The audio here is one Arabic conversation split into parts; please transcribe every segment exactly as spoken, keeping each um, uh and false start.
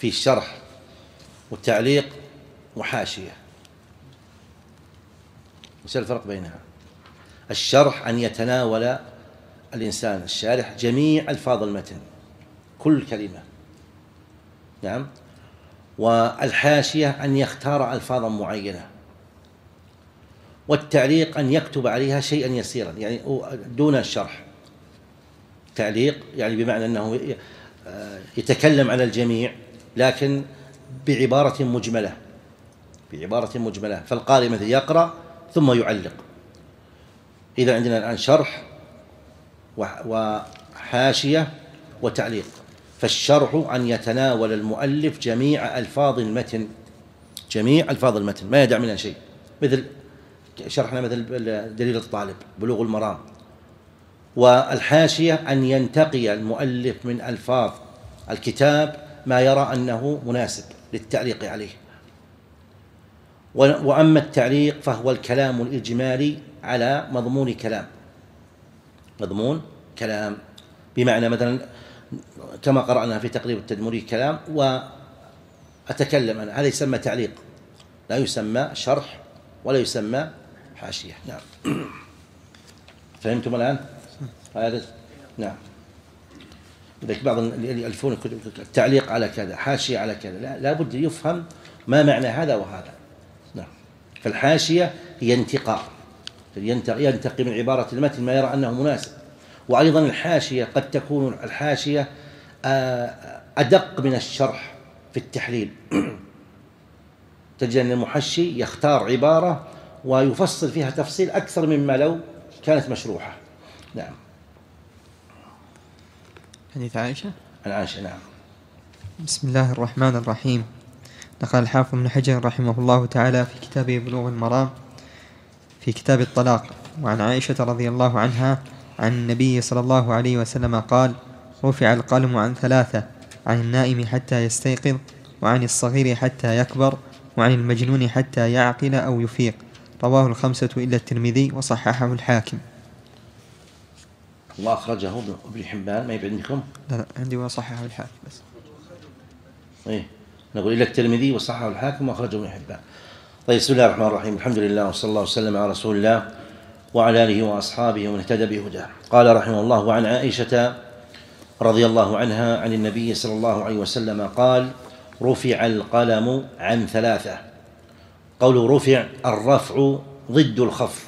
في الشرح والتعليق وحاشية. وش الفرق بينها؟ الشرح أن يتناول الإنسان الشارح جميع ألفاظ المتن، كل كلمة، نعم. والحاشية أن يختار ألفاظا معينة. والتعليق أن يكتب عليها شيئا يسيرا، يعني دون الشرح. تعليق يعني بمعنى أنه يتكلم على الجميع لكن بعبارة مجملة، بعبارة مجملة. فالقارئ مثل يقرأ ثم يعلق. إذا عندنا الآن شرح وحاشية وتعليق. فالشرح أن يتناول المؤلف جميع ألفاظ المتن، جميع ألفاظ المتن ما يدع منها شيء، مثل شرحنا مثل دليل الطالب، بلوغ المرام. والحاشية أن ينتقي المؤلف من ألفاظ الكتاب ما يرى أنه مناسب للتعليق عليه. وأما التعليق فهو الكلام الإجمالي على مضمون كلام، مضمون كلام، بمعنى مثلا كما قرأنا في تقريب التدمري كلام وأتكلم أنا، هذا يسمى تعليق، لا يسمى شرح ولا يسمى حاشية. نعم. فهمتم الآن؟ هذا نعم. لذلك بعض يألفون التعليق على كذا، حاشية على كذا، لا, لا بد يفهم ما معنى هذا وهذا. نعم. فالحاشية هي انتقاء، ينتقي من عبارة المتن ما يرى أنه مناسب. وأيضا الحاشية قد تكون الحاشية أدق من الشرح في التحليل. تجد أن المحشي يختار عبارة ويفصل فيها تفصيل أكثر مما لو كانت مشروحة. نعم. حديث عائشة. عن عائشة. نعم. بسم الله الرحمن الرحيم. نقل الحافظ ابن حجر رحمه الله تعالى في كتابه بلوغ المرام في كتاب الطلاق، وعن عائشة رضي الله عنها عن النبي صلى الله عليه وسلم قال: رفع القلم عن ثلاثة: عن النائم حتى يستيقظ، وعن الصغير حتى يكبر، وعن المجنون حتى يعقل أو يفيق. رواه الخمسة إلا الترمذي وصححه الحاكم. وأخرجه ابن حبان. ما يبعد عندكم؟ لا لا، عندي وصححه الحاكم بس. إيه، نقول إلا الترمذي وصححه الحاكم وأخرجه ابن حبان. طيب، بسم الله الرحمن الرحيم. الحمد لله وصلى الله وسلم على رسول الله وعلى آله وأصحابه ومن اهتدى بهداه. قال رحمه الله: وعن عائشة رضي الله عنها عن النبي صلى الله عليه وسلم قال: رفع القلم عن ثلاثة. قوله رفع، الرفع ضد الخفض.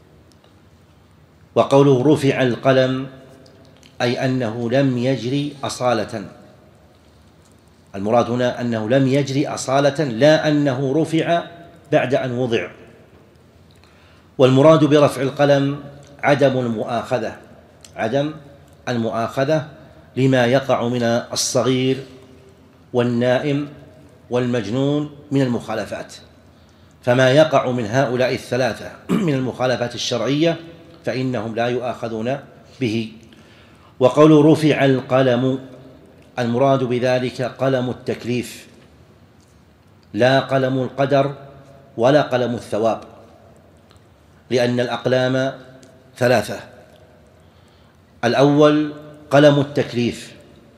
وقوله رفع القلم أي أنه لم يجري أصالة. المراد هنا أنه لم يجري أصالة، لا أنه رفع بعد أن وضع. والمراد برفع القلم عدم المؤاخذة، عدم المؤاخذة لما يقع من الصغير والنائم والمجنون من المخالفات. فما يقع من هؤلاء الثلاثة من المخالفات الشرعية فإنهم لا يؤاخذون به. وقول رفع القلم المراد بذلك قلم التكليف، لا قلم القدر ولا قلم الثواب، لأن الأقلام ثلاثة. الأول قلم التكليف،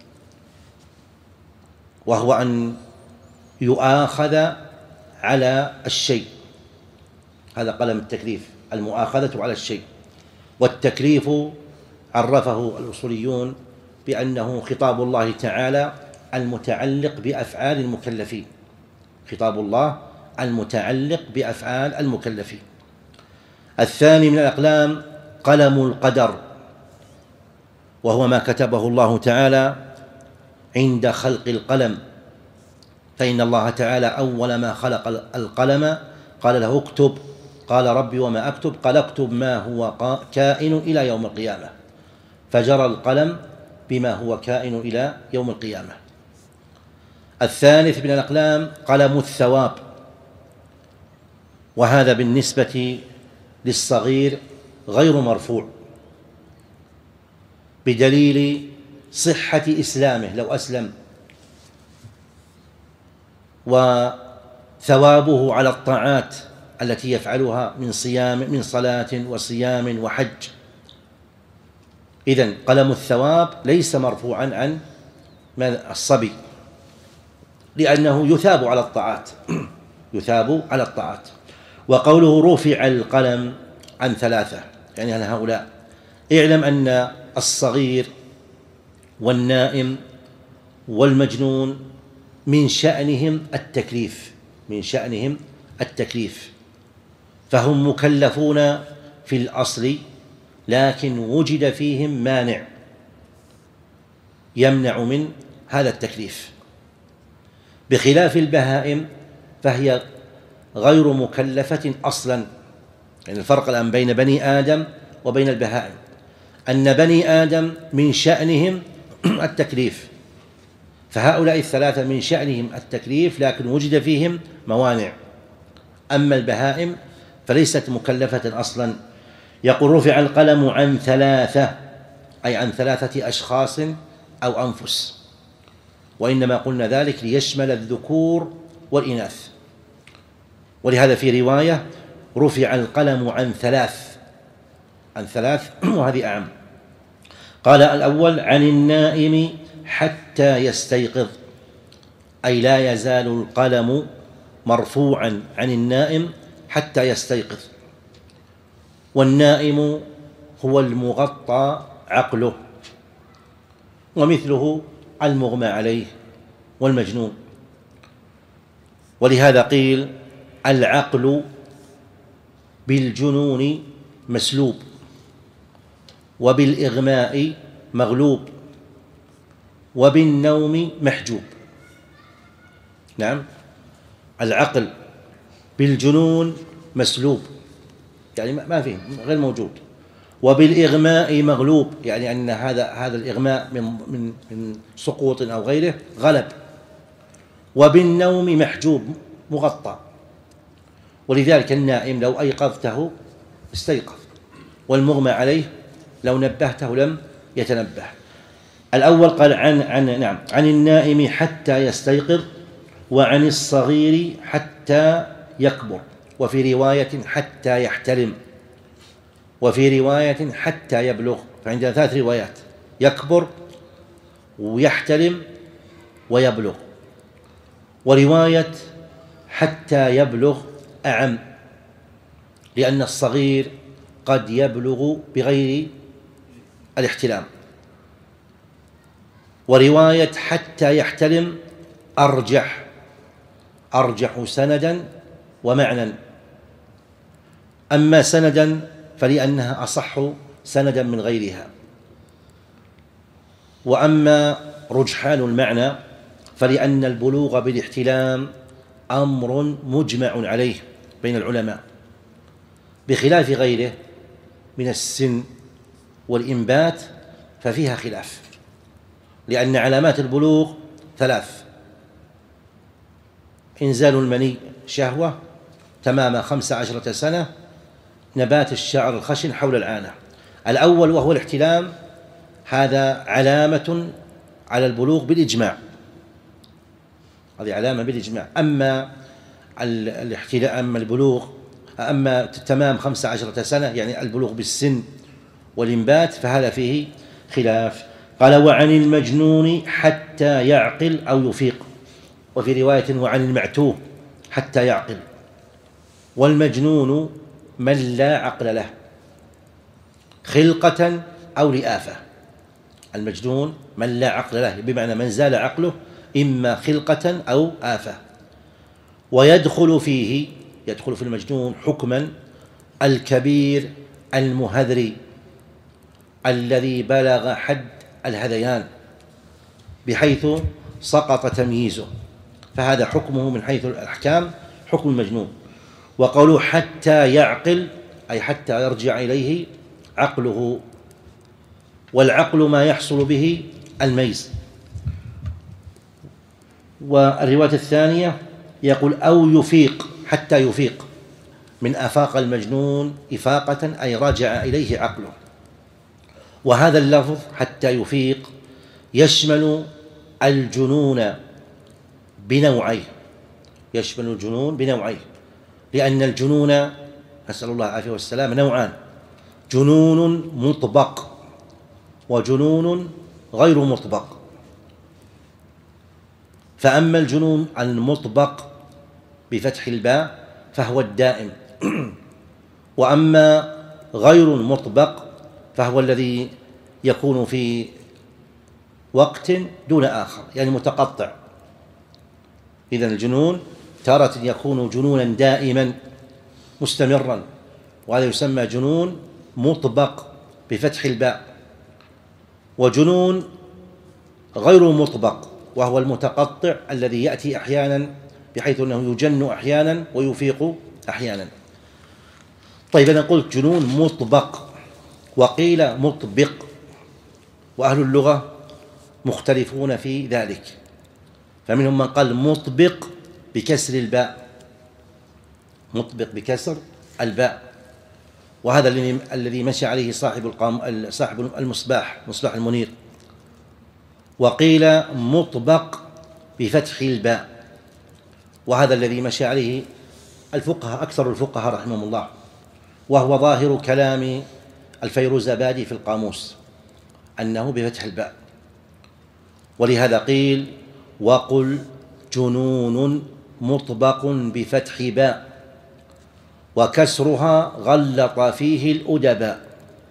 وهو أن يؤاخذ على الشيء، هذا قلم التكليف، المؤاخذة على الشيء. والتكليف عرفه الأصوليون بأنه خطاب الله تعالى المتعلق بأفعال المكلفين، خطاب الله المتعلق بأفعال المكلفين. الثاني من الأقلام قلم القدر، وهو ما كتبه الله تعالى عند خلق القلم، فإن الله تعالى أول ما خلق القلم قال له اكتب، قال ربي وما أكتب؟ قال اكتب ما هو كائن إلى يوم القيامة، فجرى القلم بما هو كائن إلى يوم القيامة. الثالث من الأقلام قلم الثواب، وهذا بالنسبة للصغير غير مرفوع بدليل صحة إسلامه لو أسلم، وثوابه على الطاعات التي يفعلها من صيام من صلاة وصيام وحج. إذن قلم الثواب ليس مرفوعا عن الصبي، لأنه يثاب على الطاعات يثاب على الطاعات. وقوله رفع القلم عن ثلاثة يعني عن هؤلاء، اعلم أن الصغير والنائم والمجنون من شأنهم التكليف من شأنهم التكليف فهم مكلفون في الأصل، لكن وجد فيهم مانع يمنع من هذا التكليف، بخلاف البهائم فهي غير مكلفة أصلا. يعني الفرق الآن بين بني آدم وبين البهائم أن بني آدم من شأنهم التكليف، فهؤلاء الثلاثة من شأنهم التكليف لكن وجد فيهم موانع. أما البهائم فليست مكلفة أصلا. يقول رفع القلم عن ثلاثة أي عن ثلاثة أشخاص أو أنفس، وإنما قلنا ذلك ليشمل الذكور والإناث. ولهذا في رواية رفع القلم عن ثلاث عن ثلاث وهذه أعم. قال الأول عن النائم حتى يستيقظ، أي لا يزال القلم مرفوعا عن النائم حتى يستيقظ. والنائم هو المغطى عقله، ومثله المغمى عليه والمجنون. ولهذا قيل العقل بالجنون مسلوب، وبالإغماء مغلوب، وبالنوم محجوب. نعم، العقل بالجنون مسلوب يعني ما فيه غير موجود، وبالإغماء مغلوب يعني أن هذا هذا الإغماء من من من سقوط أو غيره غلب، وبالنوم محجوب مغطى. ولذلك النائم لو أيقظته استيقظ، والمغمى عليه لو نبهته لم يتنبه. الأول قال عن عن نعم عن النائم حتى يستيقظ، وعن الصغير حتى يكبر، وفي رواية حتى يحتلم، وفي رواية حتى يبلغ. فعندنا ثلاث روايات: يكبر ويحتلم ويبلغ. ورواية حتى يبلغ أعم، لأن الصغير قد يبلغ بغير الاحتلام. ورواية حتى يحتلم أرجح أرجح سندا ومعنى. أما سندا فلأنها أصح سندا من غيرها، وأما رجحان المعنى فلأن البلوغ بالاحتلام أمر مجمع عليه بين العلماء، بخلاف غيره من السن والإنبات ففيها خلاف، لأن علامات البلوغ ثلاث: إنزال المني شهوة تمام خمس عشرة سنة، نبات الشعر الخشن حول العانة. الأول وهو الاحتلام، هذا علامة على البلوغ بالإجماع، هذه علامة بالإجماع. أما الاحتلام أما البلوغ أما تمام خمس عشرة سنة يعني البلوغ بالسن والإنبات فهذا فيه خلاف. قال وعن المجنون حتى يعقل أو يفيق، وفي رواية وعن المعتوه حتى يعقل. والمجنون من لا عقل له خلقة أو لآفة. المجنون من لا عقل له بمعنى من زال عقله إما خلقة أو آفة. ويدخل فيه يدخل في المجنون حكما الكبير المهذري الذي بلغ حد الهذيان بحيث سقط تمييزه، فهذا حكمه من حيث الأحكام حكم المجنون. وقالوا حتى يعقل أي حتى يرجع إليه عقله، والعقل ما يحصل به الميز. والرواية الثانية يقول أو يفيق حتى يفيق، من أفاق المجنون إفاقة أي رجع إليه عقله. وهذا اللفظ حتى يفيق يشمل الجنون بنوعيه يشمل الجنون بنوعيه لأن الجنون نسأل الله العافية والسلام نوعان: جنون مطبق وجنون غير مطبق. فأما الجنون المطبق بفتح الباء فهو الدائم، وأما غير المطبق فهو الذي يكون في وقت دون آخر، يعني متقطع. إذن الجنون تارة يكون جنونا دائما مستمرا، وهذا يسمى جنون مطبق بفتح الباء. وجنون غير مطبق وهو المتقطع الذي يأتي أحيانا بحيث أنه يجن أحيانا ويفيق أحيانا. طيب أنا قلت جنون مطبق وقيل مطبق، وأهل اللغة مختلفون في ذلك، فمنهم من قال مطبق بكسر الباء، مطبق بكسر الباء، وهذا الذي مشى عليه صاحب القام صاحب المصباح مصباح المنير. وقيل مطبق بفتح الباء، وهذا الذي مشى عليه الفقهاء أكثر الفقهاء رحمهم الله، وهو ظاهر كلام الفيروزابادي في القاموس أنه بفتح الباء. ولهذا قيل وقل جنون مطبق بفتح باء وكسرها غلط فيه الأدباء.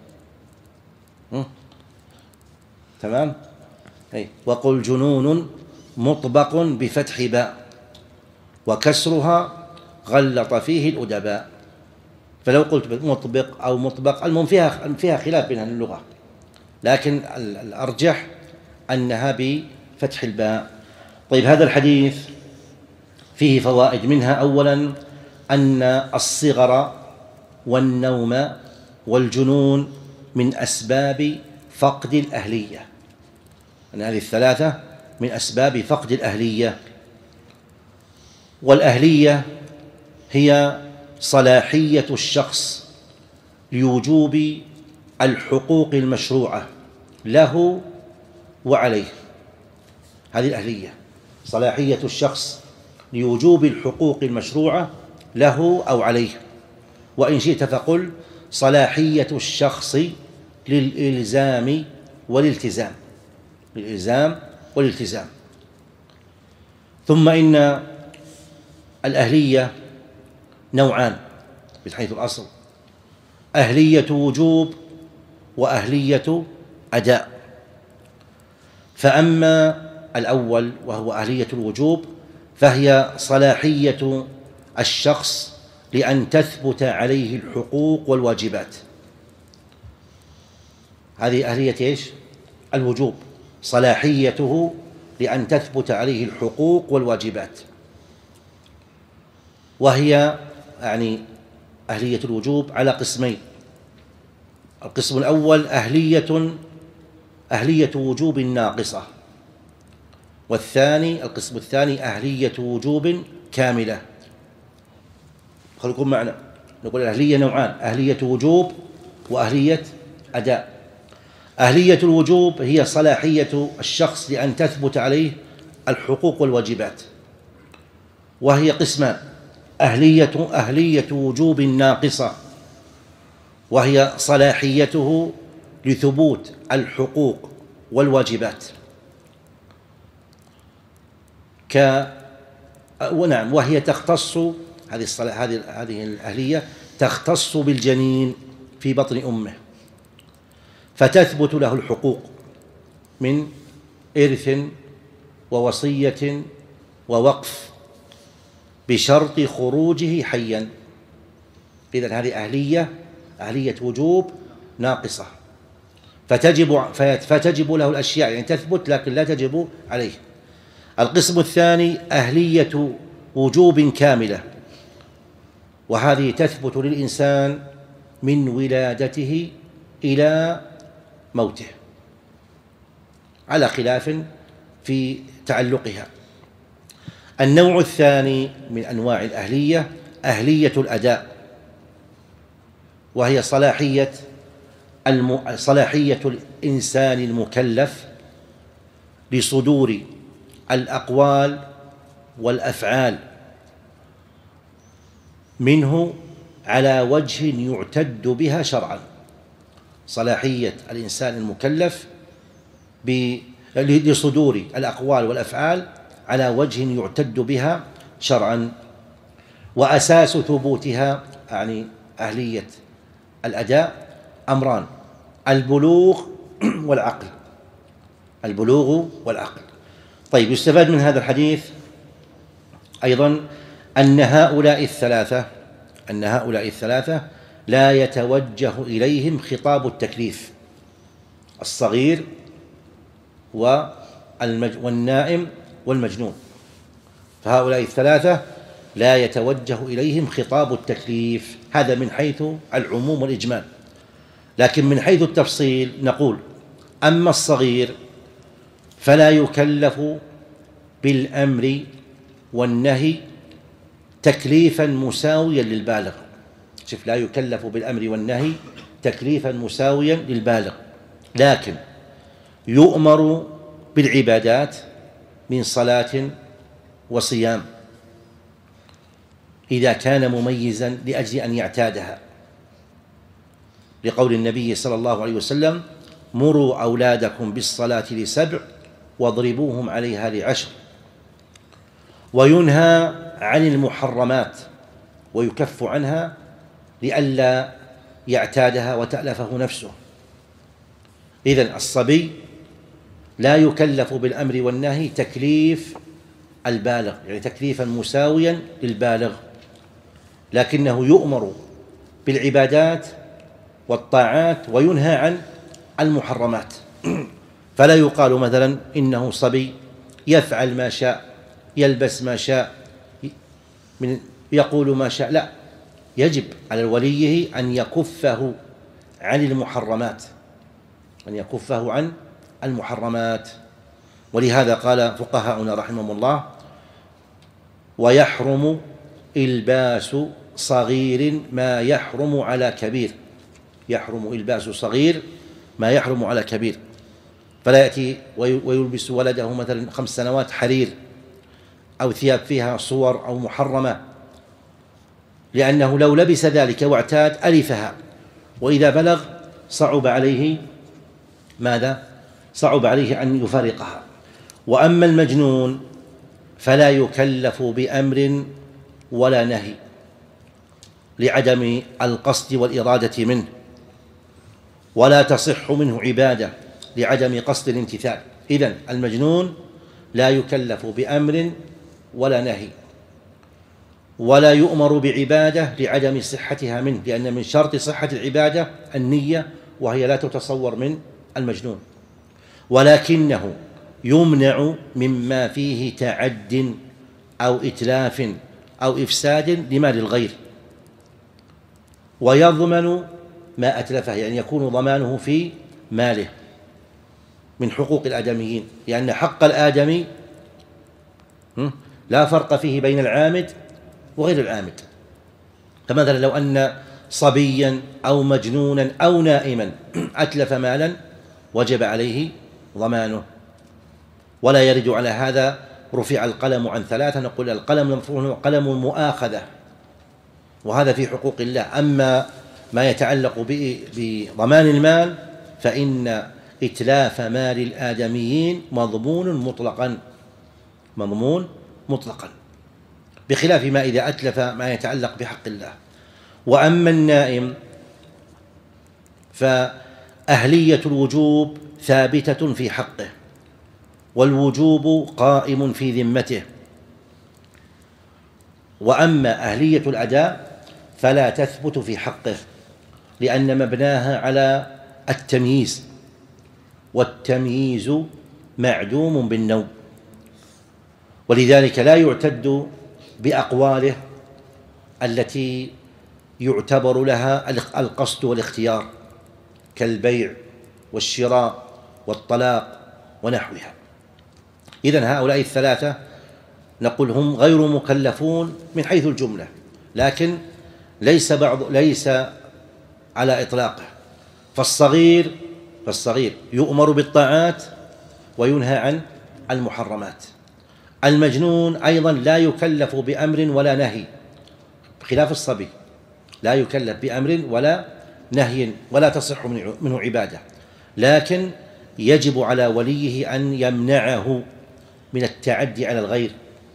تمام؟ أي وقل جنون مطبق بفتح باء وكسرها غلط فيه الأدباء. فلو قلت مطبق أو مطبق، المهم فيها فيها خلاف بين اللغة، لكن الأرجح أنها بفتح الباء. طيب هذا الحديث فيه فوائد، منها أولا أن الصغر والنوم والجنون من أسباب فقد الأهلية، أن هذه الثلاثة من أسباب فقد الأهلية. والأهلية هي صلاحية الشخص لوجوب الحقوق المشروعة له وعليه. هذه الأهلية، صلاحية الشخص لوجوب الحقوق المشروعة له أو عليه. وإن شئت فقل صلاحية الشخص للإلزام والالتزام، للإلزام والالتزام. ثم إن الأهلية نوعان من حيث الأصل، أهلية وجوب وأهلية أداء. فأما الأول وهو أهلية الوجوب فهي صلاحية الشخص لأن تثبت عليه الحقوق والواجبات. هذه أهلية إيش؟ الوجوب، صلاحيته لأن تثبت عليه الحقوق والواجبات. وهي يعني أهلية الوجوب على قسمين. القسم الأول أهلية أهلية وجوب ناقصة، والثاني القسم الثاني أهلية وجوب كاملة. خليكم معنا، نقول الأهلية نوعان، أهلية وجوب وأهلية أداء. أهلية الوجوب هي صلاحية الشخص لأن تثبت عليه الحقوق والواجبات، وهي قسمان: أهلية أهلية وجوب ناقصة، وهي صلاحيته لثبوت الحقوق والواجبات ك ونعم وهي تختص هذه الصلاة هذه هذه الأهلية تختص بالجنين في بطن أمه، فتثبت له الحقوق من إرث ووصية ووقف بشرط خروجه حيا. إذن هذه أهلية أهلية وجوب ناقصة، فتجب فتجب له الأشياء، يعني تثبت لكن لا تجب عليه. القسم الثاني أهلية وجوب كاملة، وهذه تثبت للإنسان من ولادته إلى موته على خلاف في تعلقها. النوع الثاني من أنواع الأهلية أهلية الأداء، وهي صلاحية الم... صلاحية الإنسان المكلف لصدور الأقوال والأفعال منه على وجه يعتد بها شرعا. صلاحية الإنسان المكلف ب... لصدور الأقوال والأفعال على وجه يعتد بها شرعا. وأساس ثبوتها يعني أهلية الأداء أمران: البلوغ والعقل. البلوغ والعقل. طيب، يستفاد من هذا الحديث أيضا أن هؤلاء الثلاثة أن هؤلاء الثلاثة لا يتوجه إليهم خطاب التكليف: الصغير والنائم والمجنون. فهؤلاء الثلاثة لا يتوجه إليهم خطاب التكليف، هذا من حيث العموم والإجمال. لكن من حيث التفصيل نقول: أما الصغير فلا يكلف بالأمر والنهي تكليفا مساويا للبالغ. شوف، لا يكلف بالأمر والنهي تكليفا مساويا للبالغ، لكن يؤمر بالعبادات من صلاة وصيام إذا كان مميزا لأجل أن يعتادها، لقول النبي صلى الله عليه وسلم: مروا أولادكم بالصلاة لسبع واضربوهم عليها لعشر. وينهى عن المحرمات ويكف عنها لئلا يعتادها وتألفه نفسه. إذن الصبي لا يكلف بالأمر والنهي تكليف البالغ، يعني تكليفا مساويا للبالغ، لكنه يؤمر بالعبادات والطاعات وينهى عن المحرمات. فلا يقال مثلا إنه صبي يفعل ما شاء، يلبس ما شاء، من يقول ما شاء، لا، يجب على وليه أن يكفه عن المحرمات أن يكفه عن المحرمات. ولهذا قال فقهاؤنا رحمهم الله: ويحرم إلباس صغير ما يحرم على كبير. يحرم إلباس صغير ما يحرم على كبير، فلا يأتي ويلبس ولده مثلا خمس سنوات حرير أو ثياب فيها صور أو محرمة، لأنه لو لبس ذلك واعتاد ألفها، وإذا بلغ صعب عليه ماذا؟ صعب عليه أن يفارقها. وأما المجنون فلا يكلف بأمر ولا نهي لعدم القصد والإرادة منه، ولا تصح منه عبادة لعدم قصد الامتثال. إذن المجنون لا يكلف بأمر ولا نهي، ولا يؤمر بعبادة لعدم صحتها منه، لأن من شرط صحة العبادة النية، وهي لا تتصور من المجنون. ولكنه يمنع مما فيه تعد أو إتلاف أو إفساد لمال الغير، ويضمن ما أتلفه، يعني يكون ضمانه في ماله من حقوق الآدميين، لأن حق الآدمي لا فرق فيه بين العامد وغير العامد. فمثلا لو أن صبيا أو مجنونا أو نائما أتلف مالا وجب عليه ضمانه، ولا يرد على هذا رفع القلم عن ثلاثة. نقول القلم المفروض قلم المؤاخذة، وهذا في حقوق الله. أما ما يتعلق بضمان المال فإن إتلاف مال الآدميين مضمون مطلقا، مضمون مطلقا، بخلاف ما إذا أتلف ما يتعلق بحق الله. وأما النائم فأهلية الوجوب ثابتة في حقه، والوجوب قائم في ذمته. وأما أهلية الأداء فلا تثبت في حقه، لأن مبناها على التمييز، والتمييز معدوم بالنوم، ولذلك لا يعتد بأقواله التي يعتبر لها القصد والاختيار، كالبيع والشراء والطلاق ونحوها. إذن هؤلاء الثلاثة نقول هم غير مكلفون من حيث الجملة، لكن ليس بعض ليس على إطلاقه. فالصغير فالصغير يؤمر بالطاعات وينهى عن المحرمات. المجنون أيضا لا يكلف بأمر ولا نهي، خلاف الصبي لا يكلف بأمر ولا نهي ولا تصح منه عبادة، لكن يجب على وليه أن يمنعه من التعدي على الغير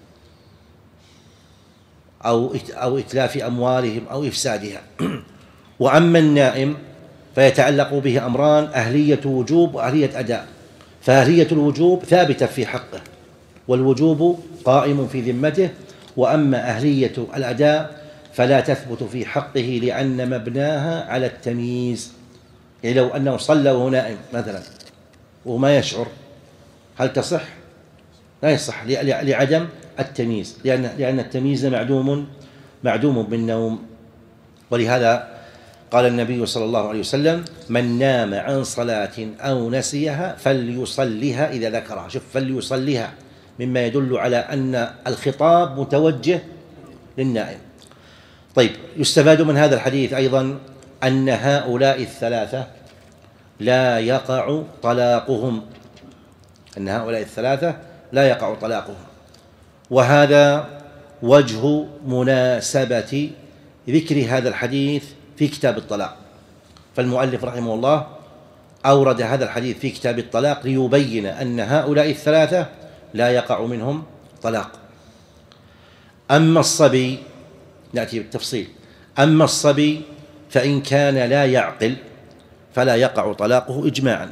أو أو إتلاف أموالهم أو إفسادها. وأما النائم فيتعلق به أمران: أهلية وجوب وأهلية أداء. فأهلية الوجوب ثابتة في حقه، والوجوب قائم في ذمته. وأما أهلية الأداء فلا تثبت في حقه لأن مبناها على التمييز. يعني لو أنه صلى وهو نائم مثلا وما يشعر، هل تصح؟ لا يصح لعدم التمييز، لأن لأن التمييز معدوم معدوم بالنوم. ولهذا قال النبي صلى الله عليه وسلم: من نام عن صلاة أو نسيها فليصليها إذا ذكرها. شوف، فليصليها، مما يدل على أن الخطاب متوجه للنائم. طيب، يستفاد من هذا الحديث أيضا أن هؤلاء الثلاثة لا يقع طلاقهم، أن هؤلاء الثلاثة لا يقع طلاقهم. وهذا وجه مناسبة ذكر هذا الحديث في كتاب الطلاق. فالمؤلف رحمه الله أورد هذا الحديث في كتاب الطلاق ليبين أن هؤلاء الثلاثة لا يقع منهم طلاق. أما الصبي، نأتي بالتفصيل، أما الصبي فإن كان لا يعقل فلا يقع طلاقه إجماعا.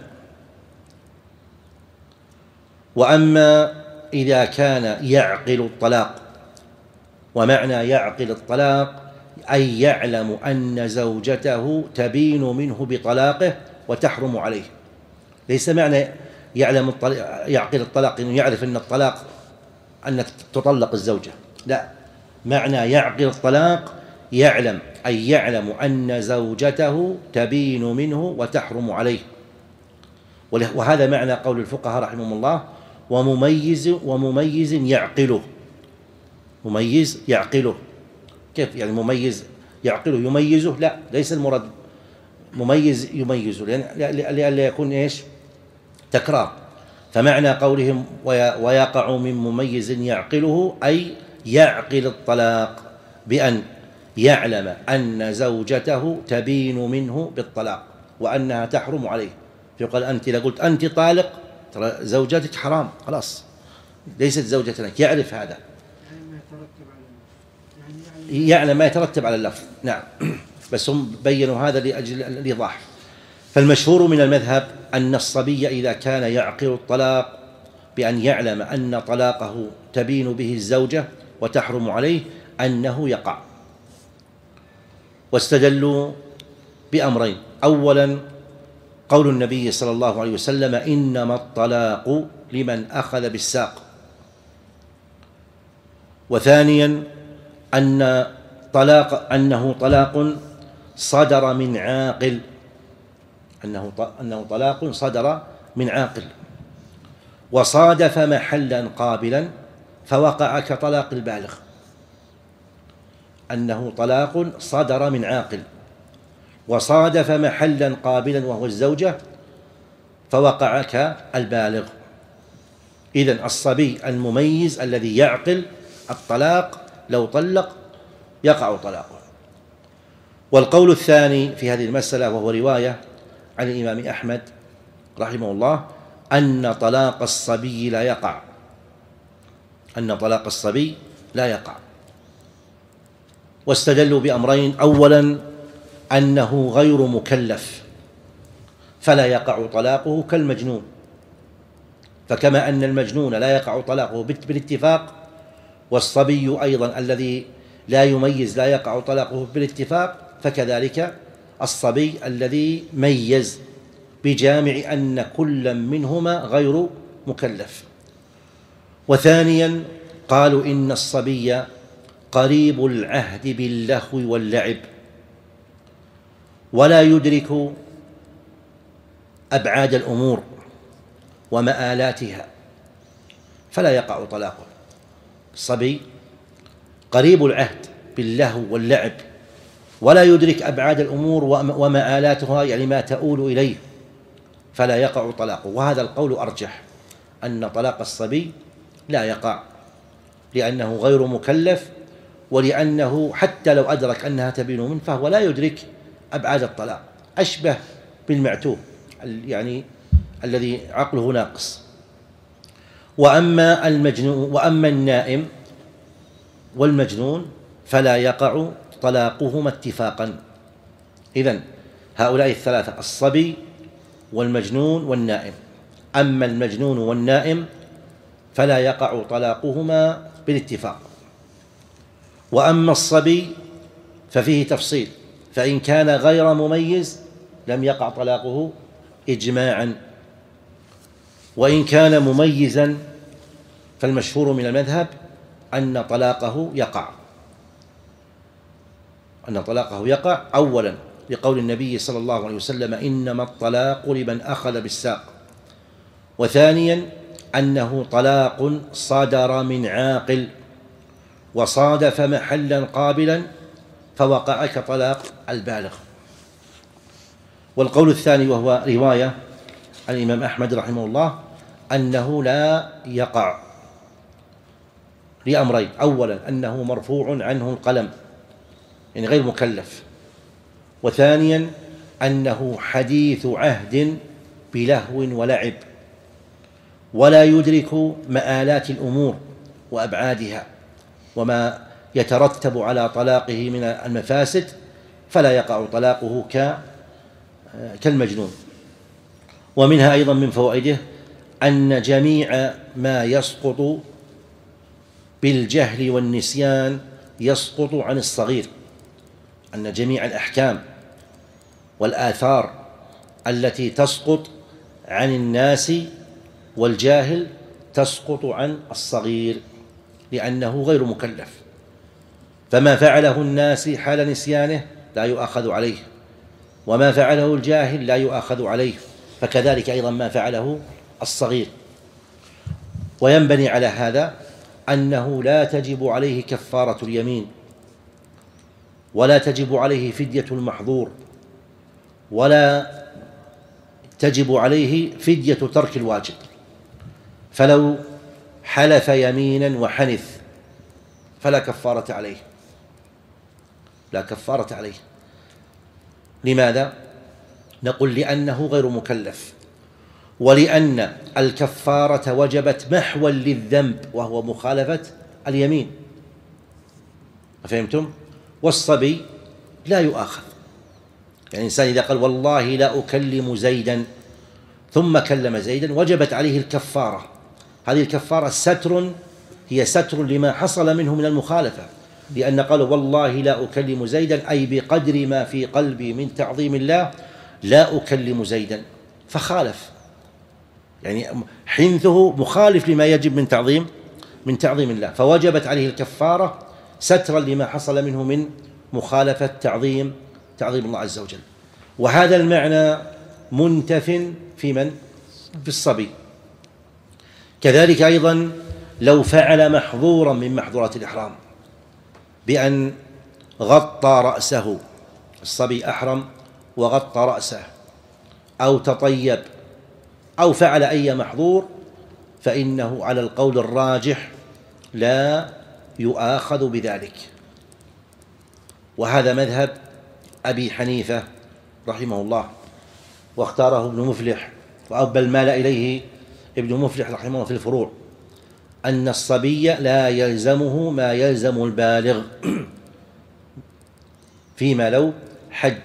وأما إذا كان يعقل الطلاق، ومعنى يعقل الطلاق أي يعلم أن زوجته تبين منه بطلاقه وتحرم عليه. ليس معنى يعلم الطلاق يعقل الطلاق إنه يعرف أن الطلاق أن تطلق الزوجة، لا، معنى يعقل الطلاق يعلم أي يعلم أن زوجته تبين منه وتحرم عليه. وهذا معنى قول الفقهاء رحمهم الله: ومميز ومميز يعقله. مميز يعقله، كيف يعني مميز يعقله يميزه؟ لا، ليس المراد مميز يميزه، لأن يكون إيش؟ تكرار. فمعنى قولهم ويقع من مميز يعقله أي يعقل الطلاق بأن يعلم أن زوجته تبين منه بالطلاق وأنها تحرم عليه. فيقال أنت إذا قلت أنت طالق ترى زوجتك حرام، خلاص ليست زوجتك، يعرف هذا، يعلم ما يترتب على اللفظ. نعم، بس هم بينوا هذا لأجل الإيضاح. فالمشهور من المذهب أن الصبي إذا كان يعقل الطلاق بأن يعلم أن طلاقه تبين به الزوجة وتحرم عليه أنه يقع. واستدلوا بأمرين: أولا قول النبي صلى الله عليه وسلم: إنما الطلاق لمن أخذ بالساق. وثانيا أن طلاق أنه طلاق صدر من عاقل، أنه أنه طلاق صدر من عاقل وصادف محلا قابلا فوقع كطلاق البالغ. أنه طلاق صدر من عاقل وصادف محلا قابلا وهو الزوجة فوقع كالبالغ. إذن الصبي المميز الذي يعقل الطلاق لو طلق يقع طلاقه. والقول الثاني في هذه المسألة وهو رواية عن الإمام أحمد رحمه الله أن طلاق الصبي لا يقع، أن طلاق الصبي لا يقع. واستدلوا بأمرين: أولا أنه غير مكلف فلا يقع طلاقه كالمجنون، فكما أن المجنون لا يقع طلاقه بالاتفاق، والصبي أيضا الذي لا يميز لا يقع طلاقه بالاتفاق، فكذلك الصبي الذي ميز بجامع أن كل منهما غير مكلف. وثانيا قالوا إن الصبي قريب العهد باللهو واللعب ولا يدرك أبعاد الأمور ومآلاتها فلا يقع طلاقه. الصبي قريب العهد باللهو واللعب ولا يدرك أبعاد الأمور ومآلاتها، يعني ما تؤول إليه، فلا يقع طلاقه. وهذا القول أرجح، أن طلاق الصبي لا يقع لأنه غير مكلف، ولأنه حتى لو أدرك أنها تبين منه فهو لا يدرك أبعاد الطلاق، أشبه بالمعتوه يعني الذي عقله ناقص. وأما المجنون وأما النائم والمجنون فلا يقع طلاقهما اتفاقا. إذن هؤلاء الثلاثة: الصبي والمجنون والنائم. أما المجنون والنائم فلا يقع طلاقهما بالاتفاق. وأما الصبي ففيه تفصيل، فإن كان غير مميز لم يقع طلاقه إجماعا، وإن كان مميزا فالمشهور من المذهب أن طلاقه يقع أن طلاقه يقع أولا لقول النبي صلى الله عليه وسلم: إنما الطلاق لمن أخذ بالساق. وثانيا أنه طلاق صدر من عاقل وصادف محلا قابلا فوقع كطلاق البالغ. والقول الثاني وهو رواية عن الإمام أحمد رحمه الله أنه لا يقع لأمرين: أولا أنه مرفوع عنه القلم يعني غير مكلف، وثانيا أنه حديث عهد بلهو ولعب ولا يدرك مآلات الأمور وأبعادها وما يترتب على طلاقه من المفاسد، فلا يقع طلاقه كالمجنون. ومنها أيضا من فوائده أن جميع ما يسقط بالجهل والنسيان يسقط عن الصغير، أن جميع الأحكام والآثار التي تسقط عن الناس والجاهل تسقط عن الصغير لأنه غير مكلف، فما فعله الناس حال نسيانه لا يؤاخذ عليه، وما فعله الجاهل لا يؤاخذ عليه، فكذلك أيضا ما فعله الصغير. وينبني على هذا أنه لا تجب عليه كفارة اليمين، ولا تجب عليه فدية المحظور، ولا تجب عليه فدية ترك الواجب. فلو حلف يمينا وحنث فلا كفارة عليه، لا كفارة عليه. لماذا؟ نقول لأنه غير مكلف، ولأن الكفارة وجبت محوا للذنب وهو مخالفة اليمين، فهمتم؟ والصبي لا يؤاخذ، يعني الإنسان إذا قال والله لا أكلم زيدا ثم كلم زيدا وجبت عليه الكفارة. هذه الكفارة ستر، هي ستر لما حصل منه من المخالفة، لأن قالوا والله لا أكلم زيدا أي بقدر ما في قلبي من تعظيم الله لا أكلم زيدا، فخالف، يعني حنثه مخالف لما يجب من تعظيم من تعظيم الله، فوجبت عليه الكفارة سترا لما حصل منه من مخالفة تعظيم تعظيم الله عز وجل. وهذا المعنى منتف في من؟ في الصبي. كذلك أيضا لو فعل محظورا من محظورات الإحرام بأن غطى رأسه، الصبي أحرم وغطى رأسه، أو تطيب، أو فعل أي محظور، فإنه على القول الراجح لا يؤاخذ بذلك. وهذا مذهب أبي حنيفة رحمه الله، واختاره ابن مفلح، بل مال إليه ابن مفلح رحمه الله في الفروع، أن الصبي لا يلزمه ما يلزم البالغ فيما لو حج.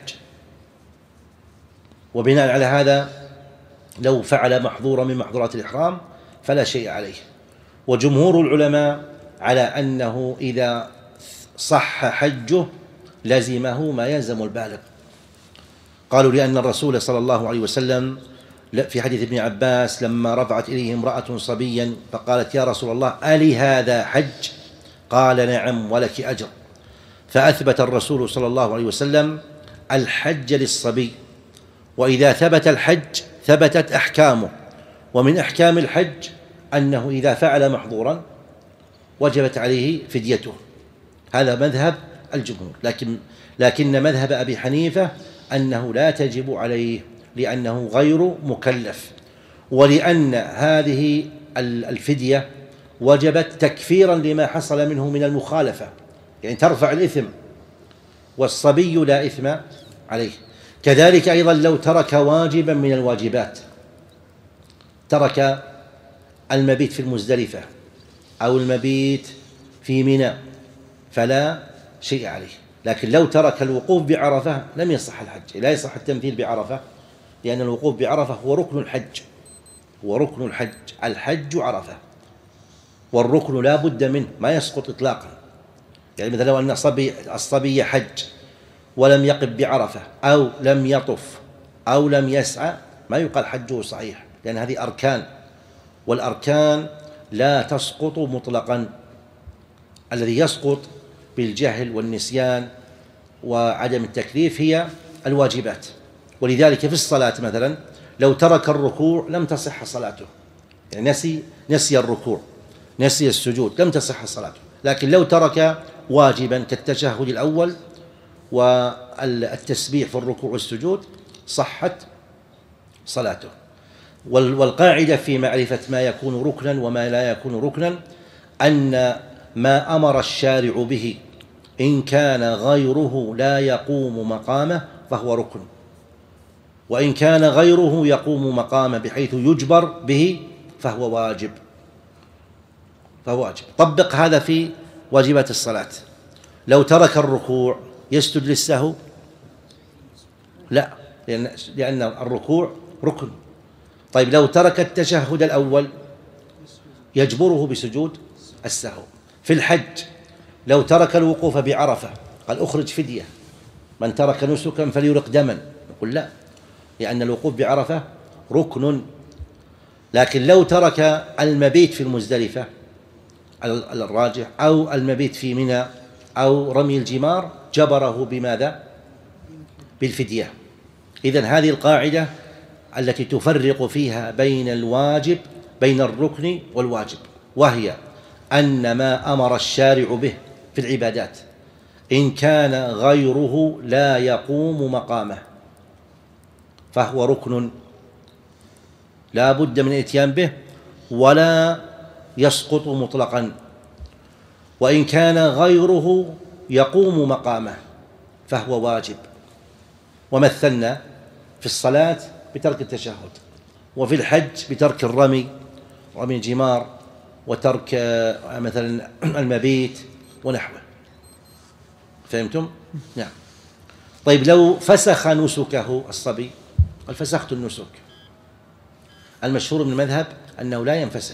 وبناء على هذا لو فعل محظورا من محظورات الإحرام فلا شيء عليه. وجمهور العلماء على أنه إذا صح حجه لزمه ما يلزم البالغ. قالوا لأن الرسول صلى الله عليه وسلم في حديث ابن عباس لما رفعت إليه امرأة صبيا فقالت يا رسول الله ألي هذا حج؟ قال نعم ولك أجر. فأثبت الرسول صلى الله عليه وسلم الحج للصبي، وإذا ثبت الحج ثبتت أحكامه، ومن أحكام الحج أنه إذا فعل محظورا وجبت عليه فديته. هذا مذهب الجمهور، لكن لكن مذهب أبي حنيفة أنه لا تجب عليه لأنه غير مكلف، ولأن هذه الفدية وجبت تكفيرا لما حصل منه من المخالفة، يعني ترفع الإثم، والصبي لا إثم عليه. كذلك أيضا لو ترك واجبا من الواجبات، ترك المبيت في المزدلفة أو المبيت في منى فلا شيء عليه. لكن لو ترك الوقوف بعرفة لم يصح الحج، لا يصح التمثيل بعرفة، لأن الوقوف بعرفة هو ركن الحج، هو ركن الحج، الحج عرفة، والركن لا بد منه، ما يسقط إطلاقا. يعني مثلا لو أن الصبي الصبي حج ولم يقف بعرفة أو لم يطف أو لم يسعى ما يقال حجه صحيح، لأن هذه أركان، والأركان لا تسقط مطلقا. الذي يسقط بالجهل والنسيان وعدم التكليف هي الواجبات. ولذلك في الصلاة مثلا لو ترك الركوع لم تصح صلاته، يعني نسي نسي الركوع، نسي السجود، لم تصح صلاته. لكن لو ترك واجبا كالتشهد الأول والتسبيح في الركوع والسجود صحت صلاته. والقاعدة في معرفة ما يكون ركنا وما لا يكون ركنا أن ما أمر الشارع به إن كان غيره لا يقوم مقامه فهو ركن، وإن كان غيره يقوم مقامه بحيث يجبر به فهو واجب، فهو واجب. طبق هذا في واجبات الصلاة. لو ترك الركوع يسجد للسهو؟ لا، لأن لأن الركوع ركن. طيب لو ترك التشهد الأول يجبره بسجود السهو. في الحج لو ترك الوقوف بعرفة قال أخرج فدية، من ترك نسكا فليرق دما، نقول لا، لأن الوقوف بعرفة ركن. لكن لو ترك المبيت في المزدلفة الراجح أو المبيت في منى أو رمي الجمار جبره بماذا؟ بالفدية. إذن هذه القاعدة التي تفرق فيها بين الواجب بين الركن والواجب، وهي أن ما أمر الشارع به في العبادات إن كان غيره لا يقوم مقامه فهو ركن لا بد من الاتيان به ولا يسقط مطلقا، وإن كان غيره يقوم مقامه فهو واجب. ومثلنا في الصلاة بترك التشهد، وفي الحج بترك الرمي، رمي الجمار، وترك مثلا المبيت ونحوه. فهمتم؟ نعم. طيب لو فسخ نسكه الصبي، قال فسخت النسك، المشهور من المذهب أنه لا ينفسخ،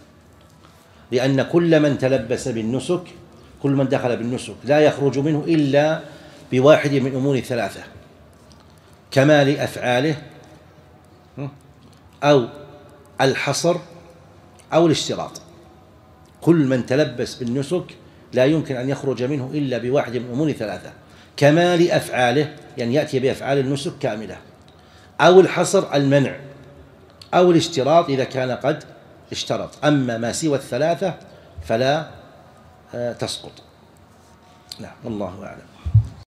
لأن كل من تلبس بالنسك، كل من دخل بالنسك لا يخرج منه إلا بواحد من أمور ثلاثة: كمال أفعاله أو الحصر أو الاشتراط. كل من تلبس بالنسك لا يمكن أن يخرج منه إلا بواحد من أمور ثلاثة: كمال أفعاله، يعني يأتي بأفعال النسك كاملة، أو الحصر المنع، أو الاشتراط إذا كان قد اشترط. أما ما سوى الثلاثة فلا تسقط. نعم، والله أعلم.